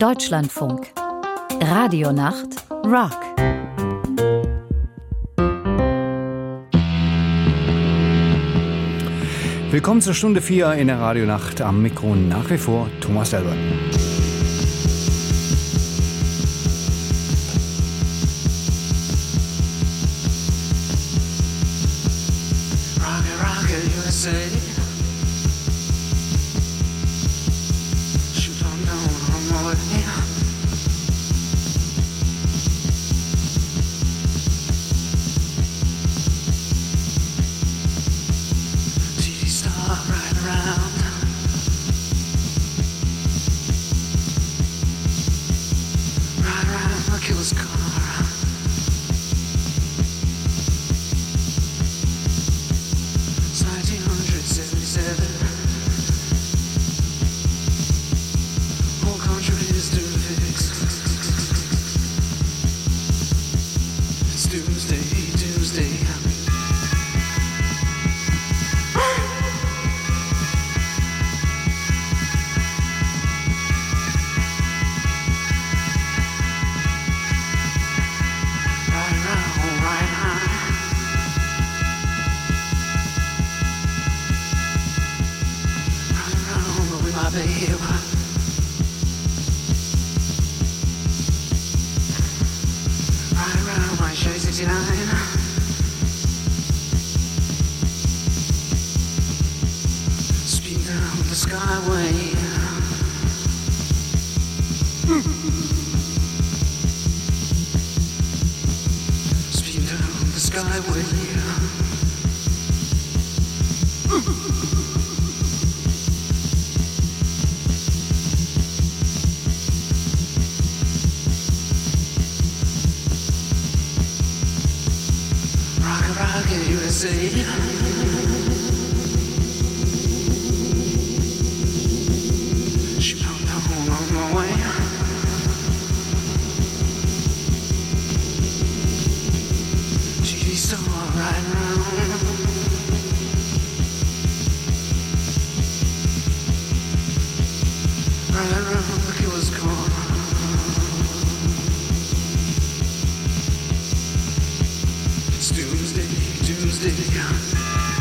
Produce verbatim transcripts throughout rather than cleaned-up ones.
Deutschlandfunk. Radionacht Rock. Willkommen zur Stunde vier in der Radionacht. Am Mikro nach wie vor Thomas Delbert. Rocket, rocket, U S A. Shoot on down on my way. T V star riding around. Ride around the killer's car. nineteen seventy-seven. Whole country's doing fix. It's doomsday, doomsday. Right around, right high. My babe, right around my Chevy sixty-nine. Speed down the skyway. Speed down the skyway. Rocket, rocket, U S A. Shoot on down on my way. T V star riding around. Riding around the killer's car. It's doomsday, doomsday.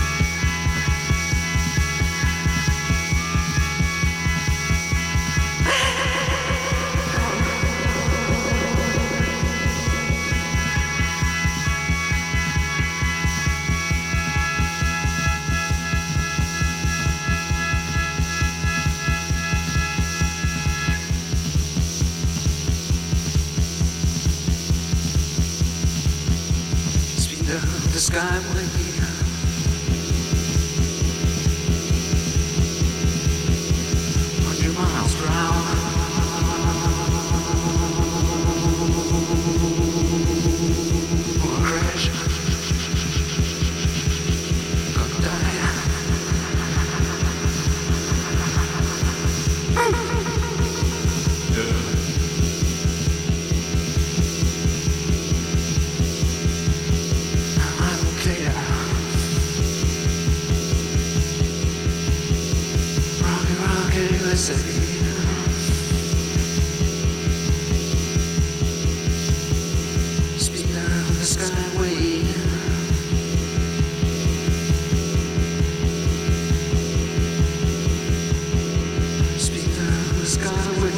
Speed down the skyway. Hundred miles per hour. Or a crash. Gonna die. I don't care. Rocket, rocket, U S A. Speed down the skyway. Speed down the skyway.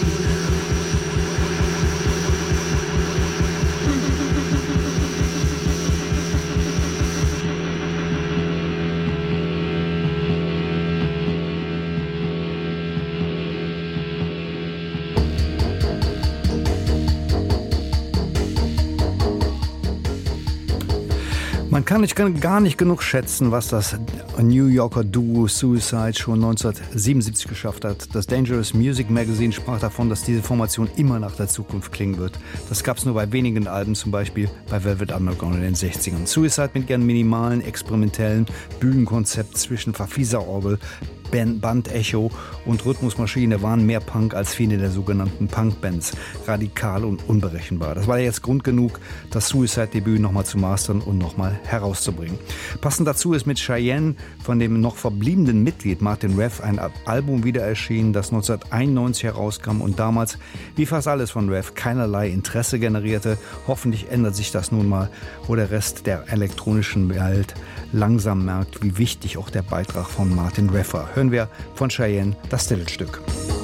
Man kann nicht, gar nicht genug schätzen, was das New Yorker Duo Suicide schon neunzehnhundertsiebenundsiebzig geschafft hat. Das Dangerous Music Magazine sprach davon, dass diese Formation immer nach der Zukunft klingen wird. Das gab es nur bei wenigen Alben, zum Beispiel bei Velvet Underground in den sechzigern. Suicide mit ihren minimalen, experimentellen Bühnenkonzept zwischen Verfieserorgel, Bandecho und Rhythmusmaschine waren mehr Punk als viele der sogenannten Punk-Bands. Radikal und unberechenbar. Das war jetzt Grund genug, das Suicide-Debüt nochmal zu mastern und nochmal herauszubringen. Passend dazu ist mit Cheyenne von dem noch verbliebenen Mitglied Martin Rev ein Album wieder erschienen, das neunzehnhunderteinundneunzig herauskam und damals, wie fast alles von Rev, keinerlei Interesse generierte. Hoffentlich ändert sich das nun mal, wo der Rest der elektronischen Welt langsam merkt, wie wichtig auch der Beitrag von Martin Rev war. Hören wir von Cheyenne das Titelstück.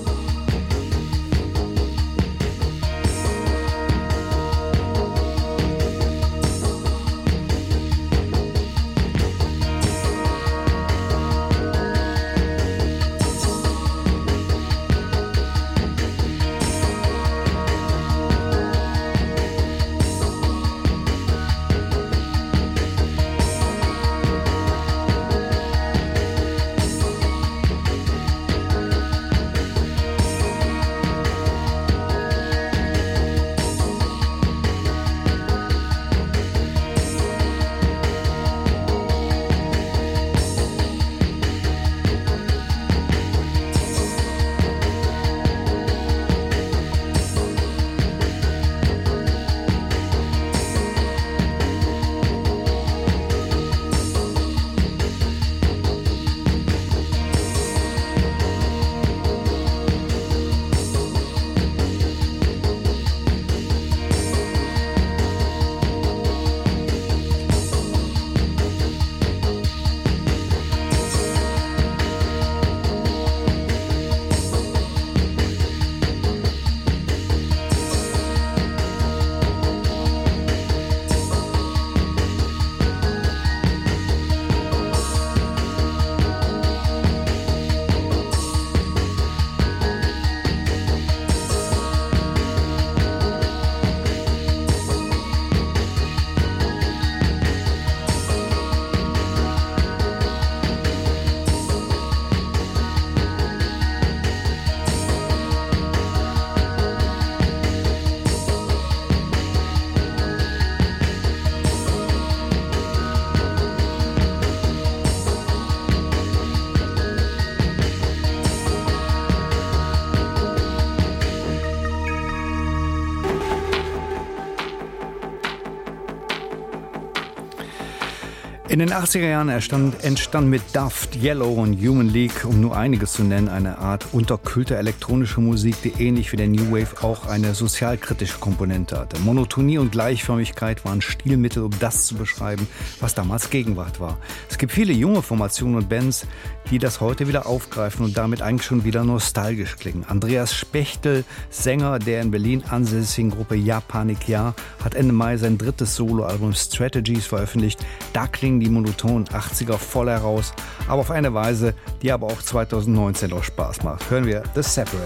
In den achtziger Jahren entstand, entstand mit Daft, Yellow und Human League, um nur einiges zu nennen, eine Art unterkühlter elektronische Musik, die ähnlich wie der New Wave auch eine sozialkritische Komponente hatte. Monotonie und Gleichförmigkeit waren Stilmittel, um das zu beschreiben, was damals Gegenwart war. Es gibt viele junge Formationen und Bands, die das heute wieder aufgreifen und damit eigentlich schon wieder nostalgisch klingen. Andreas Spechtel, Sänger der in Berlin ansässigen Gruppe Japanik Ja, hat Ende Mai sein drittes Soloalbum Strategies veröffentlicht. Da klingen die monotonen achtziger voll heraus, aber auf eine Weise, die aber auch zweitausendneunzehn noch Spaß macht. Hören wir The Separator.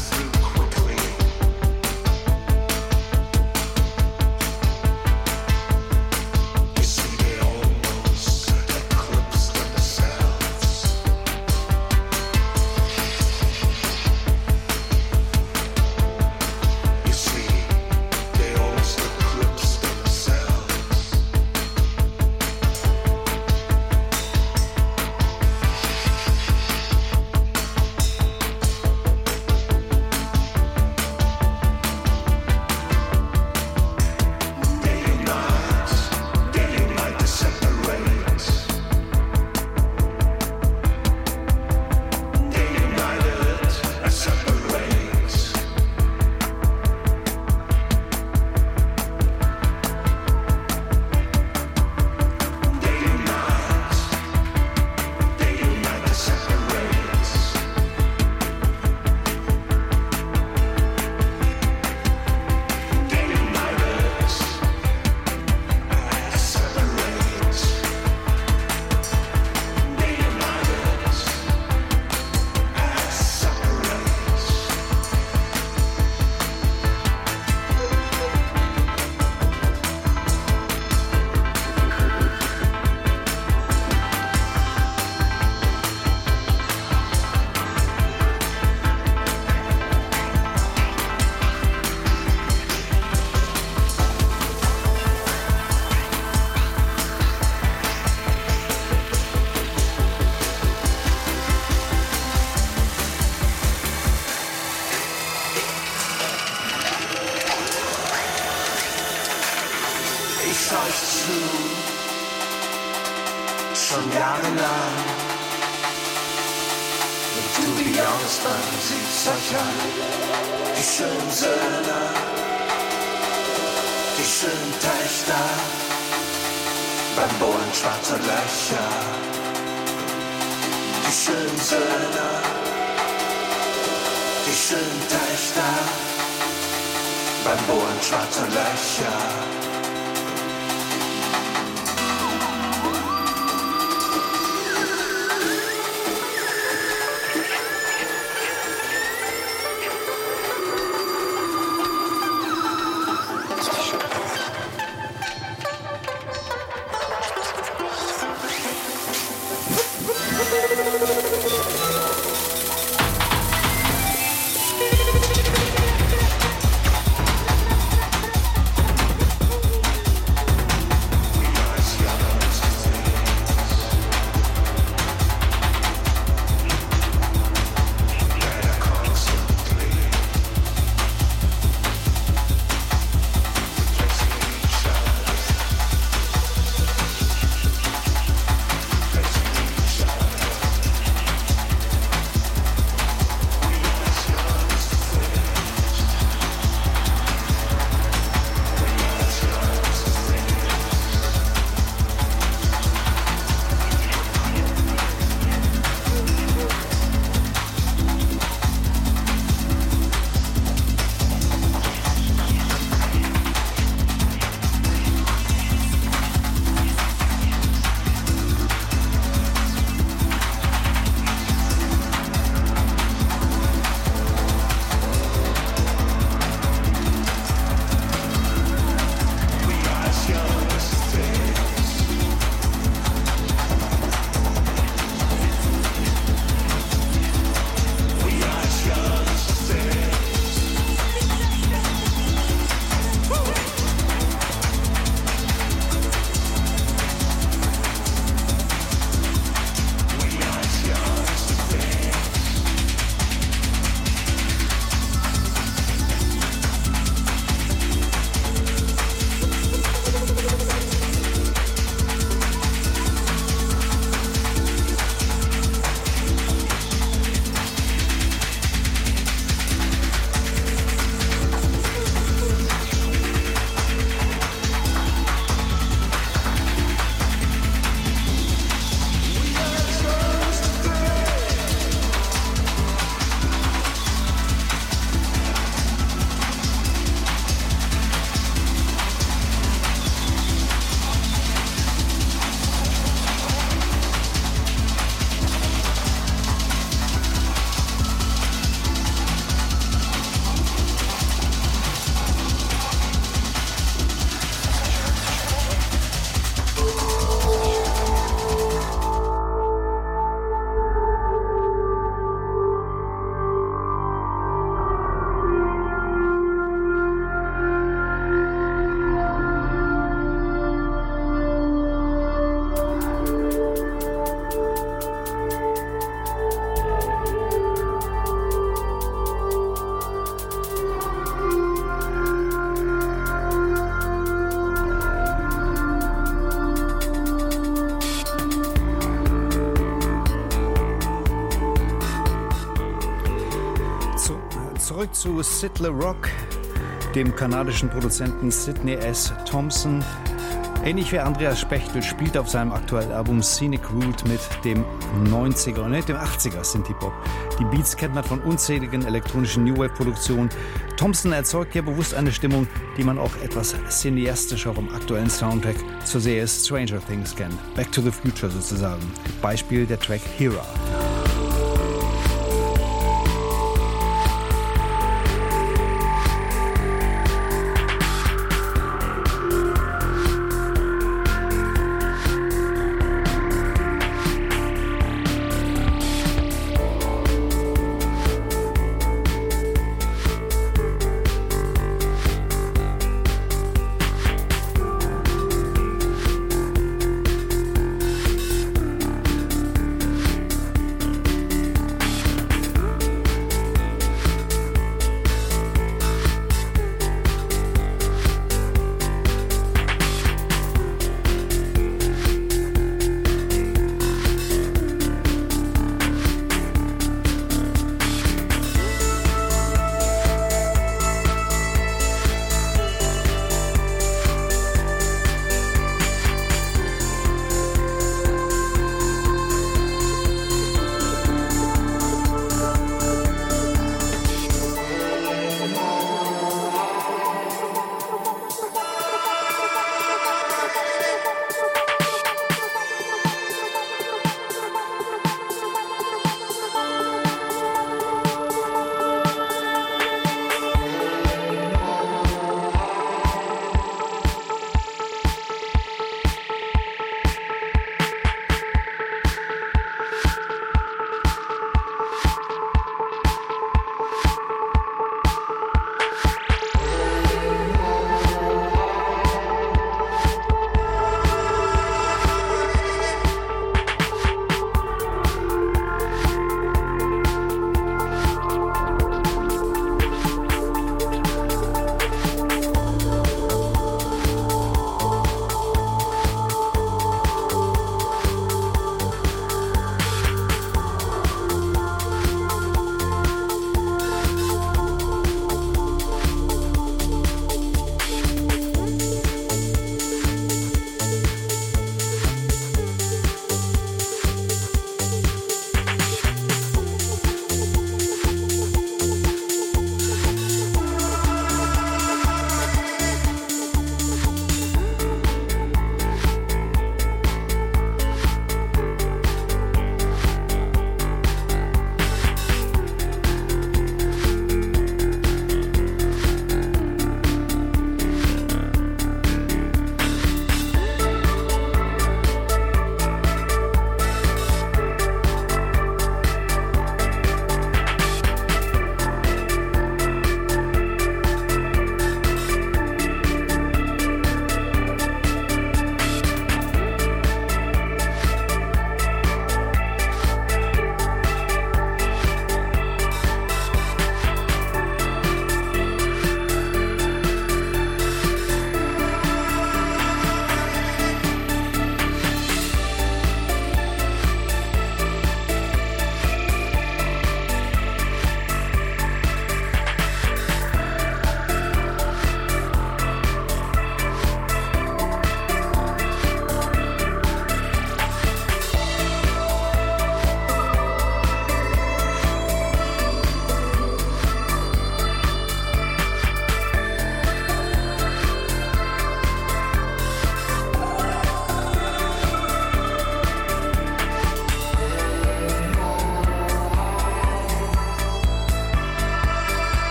Quickly. hörst zu, schon jahrelang. Und to be honest, man sieht euch an, die schönen Söhne, die schönen Töchter, beim Bohren schwarzer Löcher. Die schönen Söhne, die schönen Töchter, beim Bohren schwarzer Löcher. Zurück zu Sid Le Rock, dem kanadischen Produzenten Sidney S. Thompson. Ähnlich wie Andreas Spechtel spielt auf seinem aktuellen Album Scenic Route mit dem neunziger und nicht dem achtziger Synthie-Pop. Die Beats kennt man von unzähligen elektronischen New Wave-Produktionen. Thompson erzeugt hier bewusst eine Stimmung, die man auch etwas cineastischer vom aktuellen Soundtrack zur Serie Stranger Things kennt. Back to the Future sozusagen. Beispiel der Track Hera.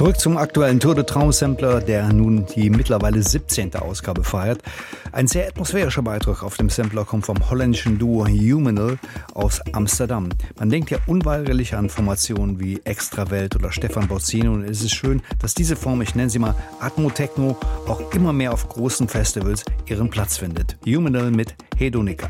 Zurück zum aktuellen Tour de Traum-Sampler, der nun die mittlerweile siebzehnte Ausgabe feiert. Ein sehr atmosphärischer Beitrag auf dem Sampler kommt vom holländischen Duo Humanal aus Amsterdam. Man denkt ja unweigerlich an Formationen wie Extrawelt oder Stefan Bozzino und es ist schön, dass diese Form, ich nenne sie mal Atmo-Techno, auch immer mehr auf großen Festivals ihren Platz findet. Humanal mit Hedonica.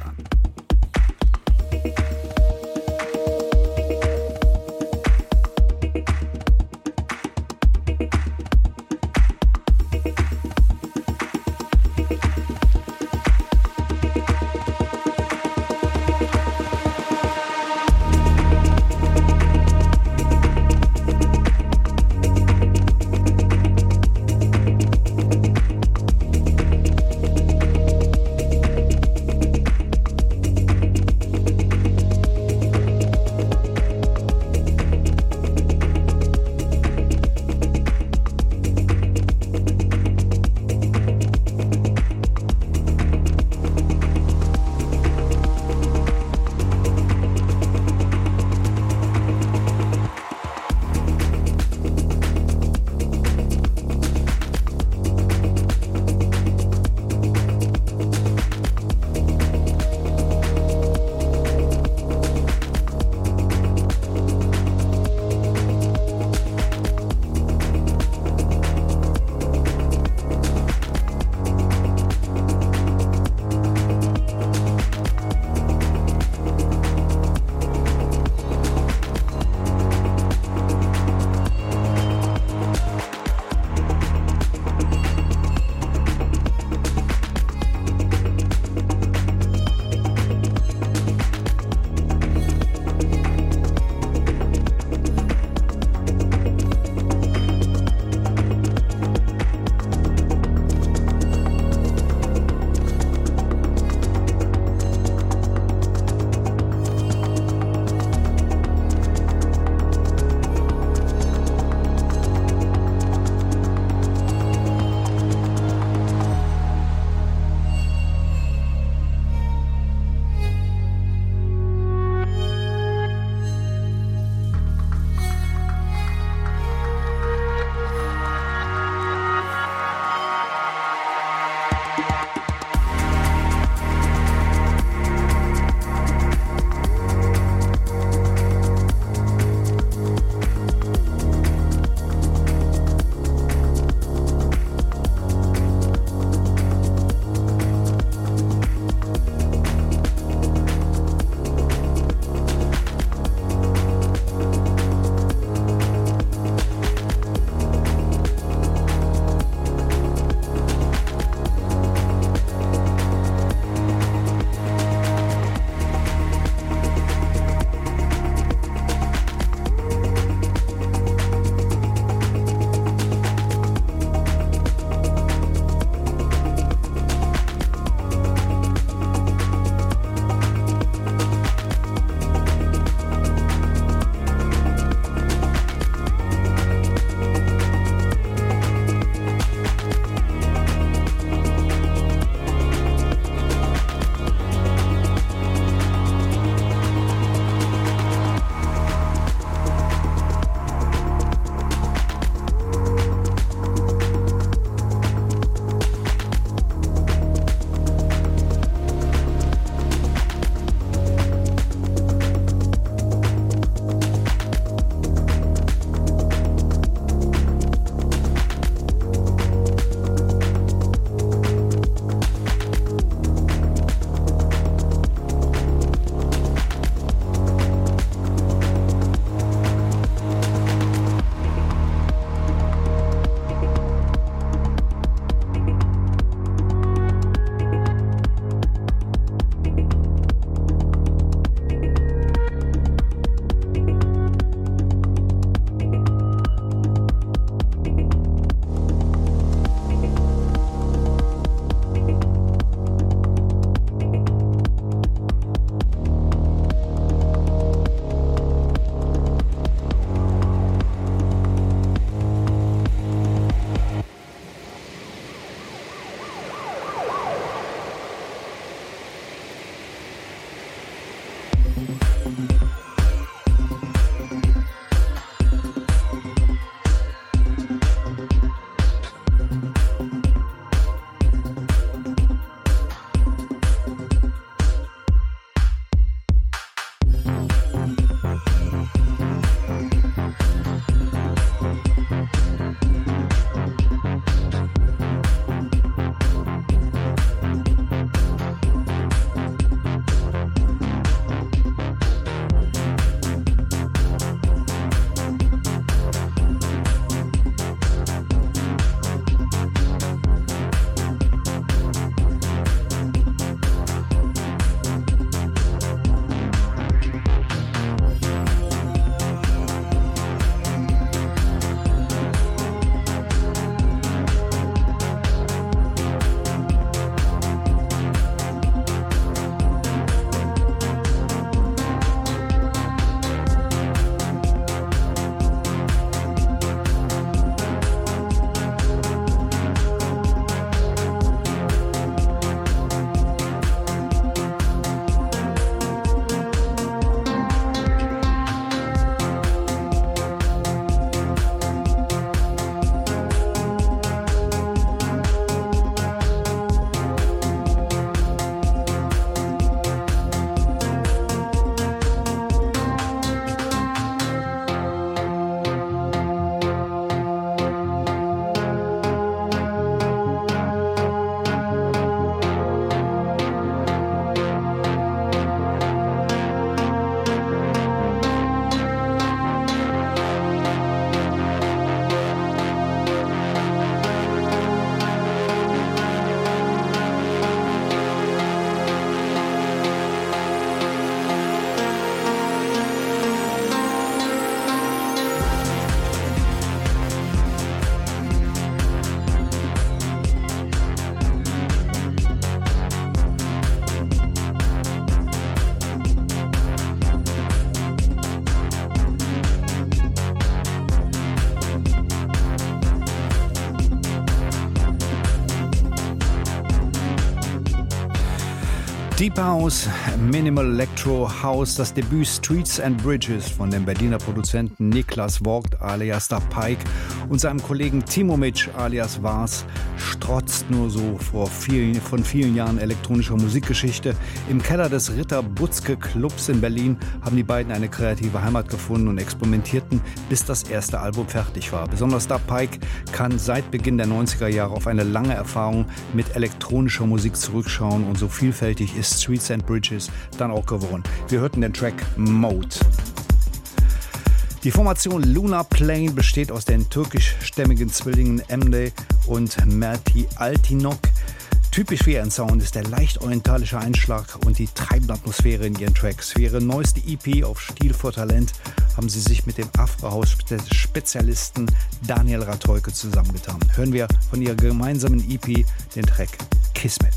Deep House, Minimal Electro House, das Debüt Streets and Bridges von dem Berliner Produzenten Niklas Vogt alias Da Pike und seinem Kollegen Timo Mitsch alias Vars strotzt nur so vor vielen, von vielen Jahren elektronischer Musikgeschichte. Im Keller des Ritter Butzke Clubs in Berlin haben die beiden eine kreative Heimat gefunden und experimentierten, bis das erste Album fertig war. Besonders Da Pike kann seit Beginn der neunziger Jahre auf eine lange Erfahrung mit elektronischer Musik zurückschauen und so vielfältig ist Streets and Bridges dann auch geworden. Wir hörten den Track Mode. Die Formation Lunar Plane besteht aus den türkischstämmigen Zwillingen Emre und Merti Altinok. Typisch für ihren Sound ist der leicht orientalische Einschlag und die treibende Atmosphäre in ihren Tracks. Für ihre neueste E P auf Stil vor Talent haben sie sich mit dem Afro-House-Spezialisten Daniel Ratolke zusammengetan. Hören wir von ihrer gemeinsamen E P den Track Kismet.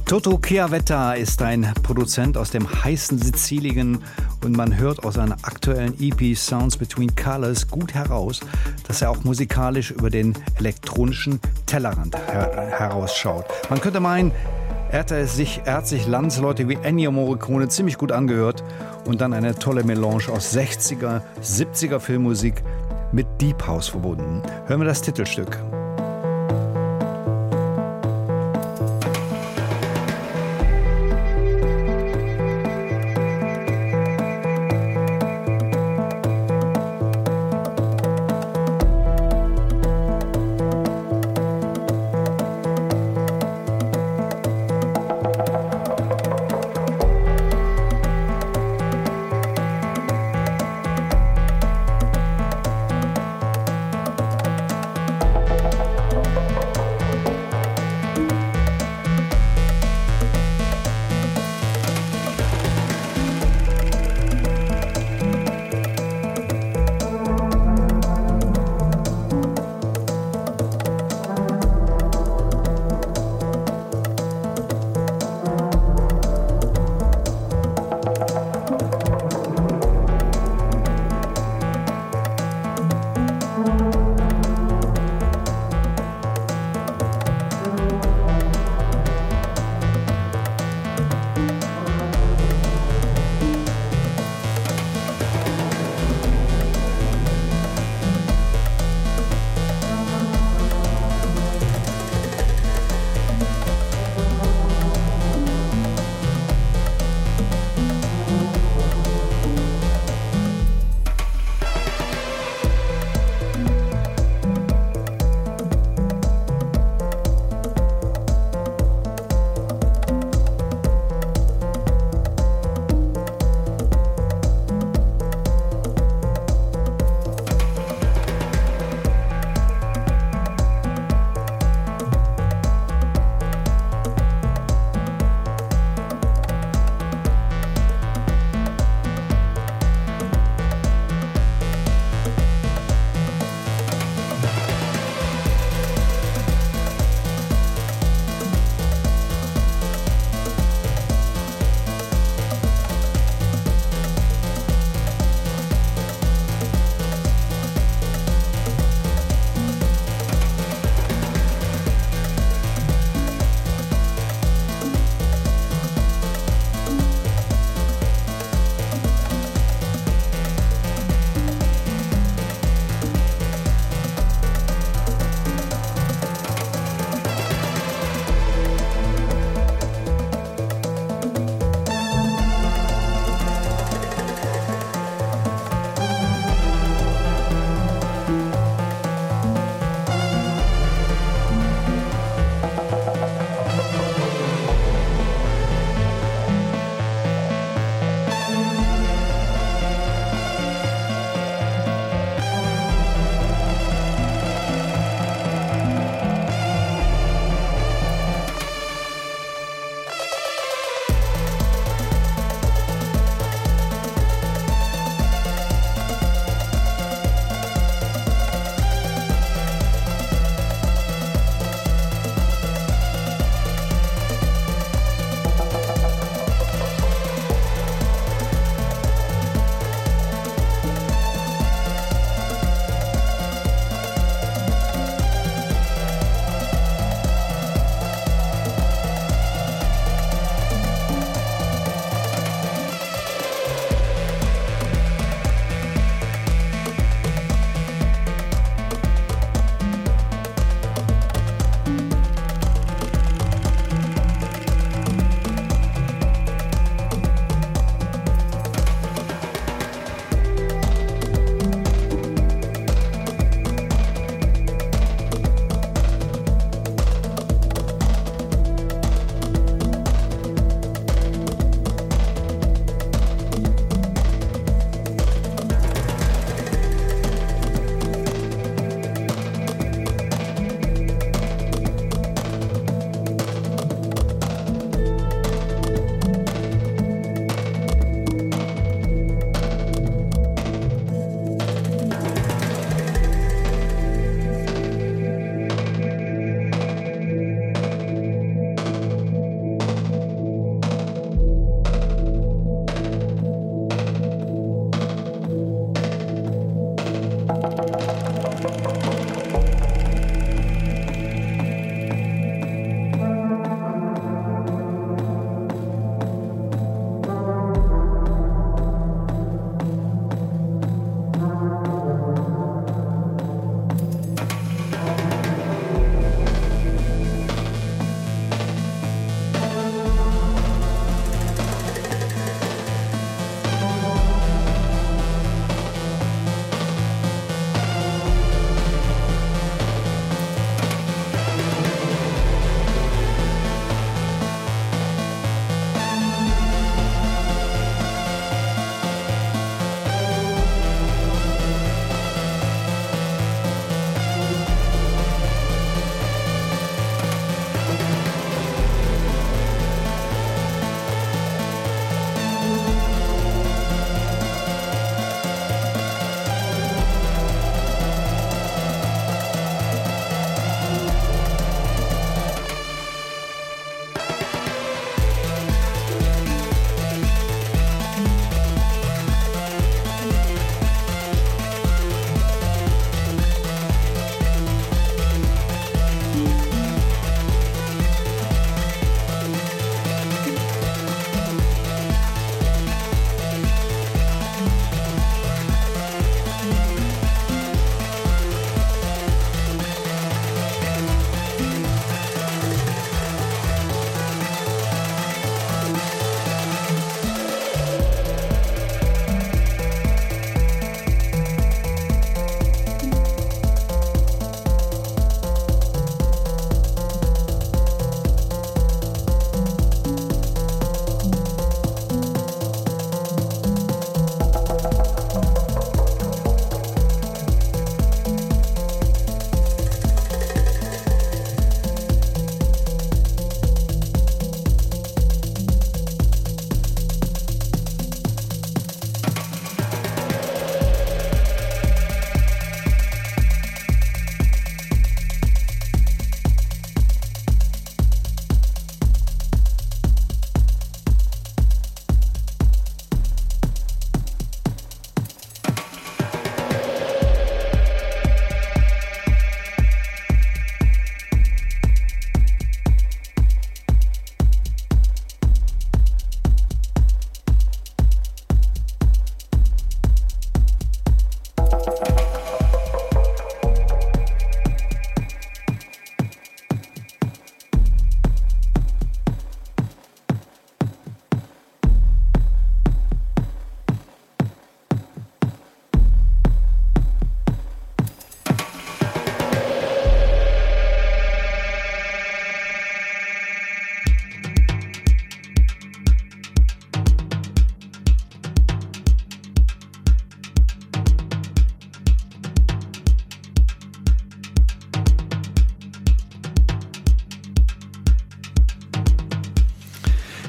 Toto Chiavetta ist ein Produzent aus dem heißen Sizilien und man hört aus seiner aktuellen E P Sounds Between Colors gut heraus, dass er auch musikalisch über den elektronischen Tellerrand her- herausschaut. Man könnte meinen, er hat sich, er hat sich Landsleute wie Ennio Morricone ziemlich gut angehört und dann eine tolle Melange aus sechziger, siebziger Filmmusik mit Deep House verbunden. Hören wir das Titelstück.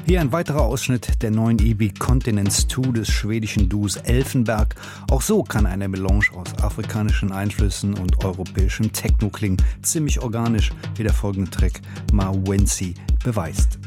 Hier ein weiterer Ausschnitt der neuen E P Continents zwei des schwedischen Duos Elfenberg. Auch so kann eine Melange aus afrikanischen Einflüssen und europäischem Techno klingen. Ziemlich organisch, wie der folgende Track Mawensi beweist.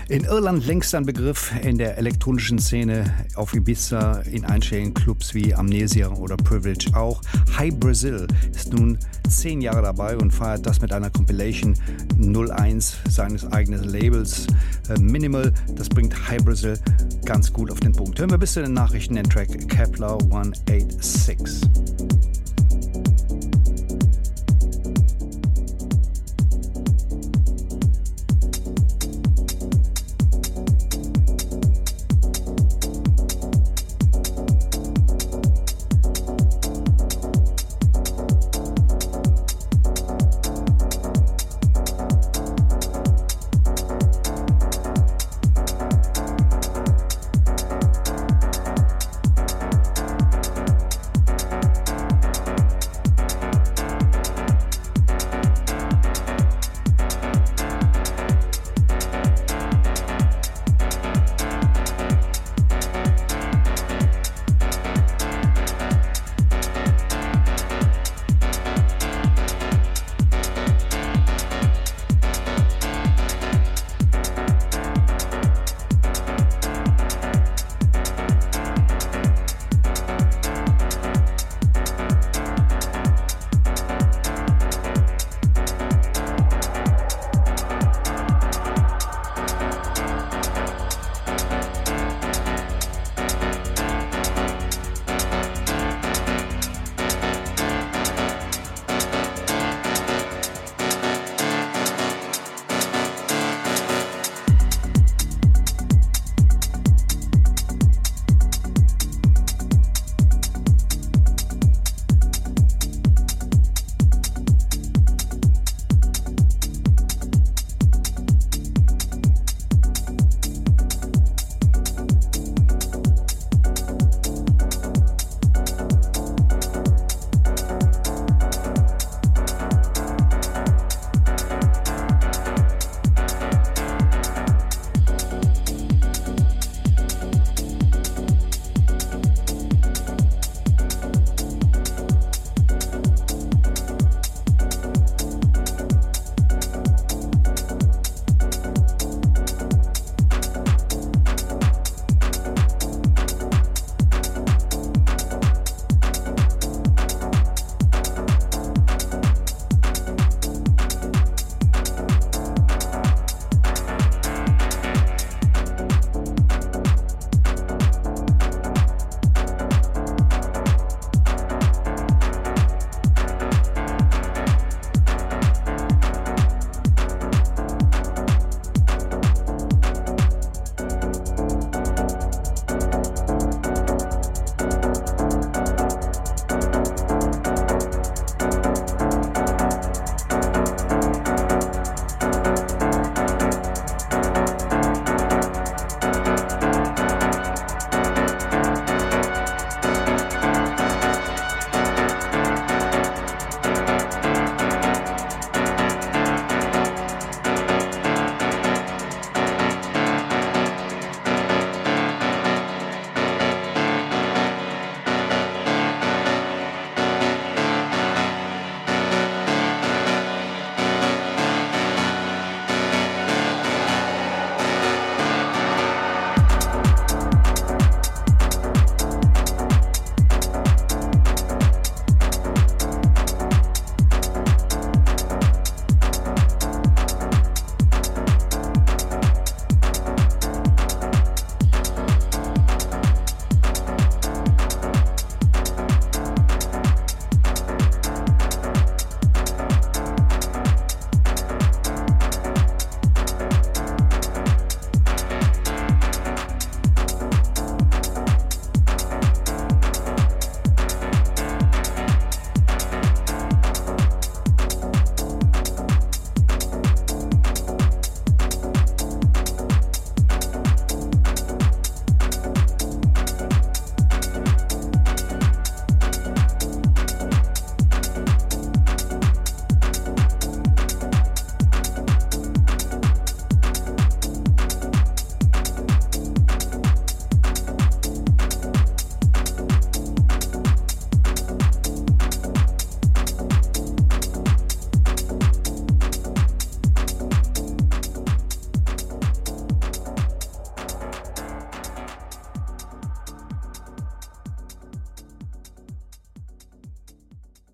In Irland längst ein Begriff in der elektronischen Szene, auf Ibiza, in einschlägigen Clubs wie Amnesia oder Privilege auch. Hi Brazil ist nun zehn Jahre dabei und feiert das mit einer Compilation null eins seines eigenen Labels. Äh, Minimal, das bringt Hi Brazil ganz gut auf den Punkt. Hören wir bis zu den Nachrichten den Track Kepler hundertsechsundachtzig.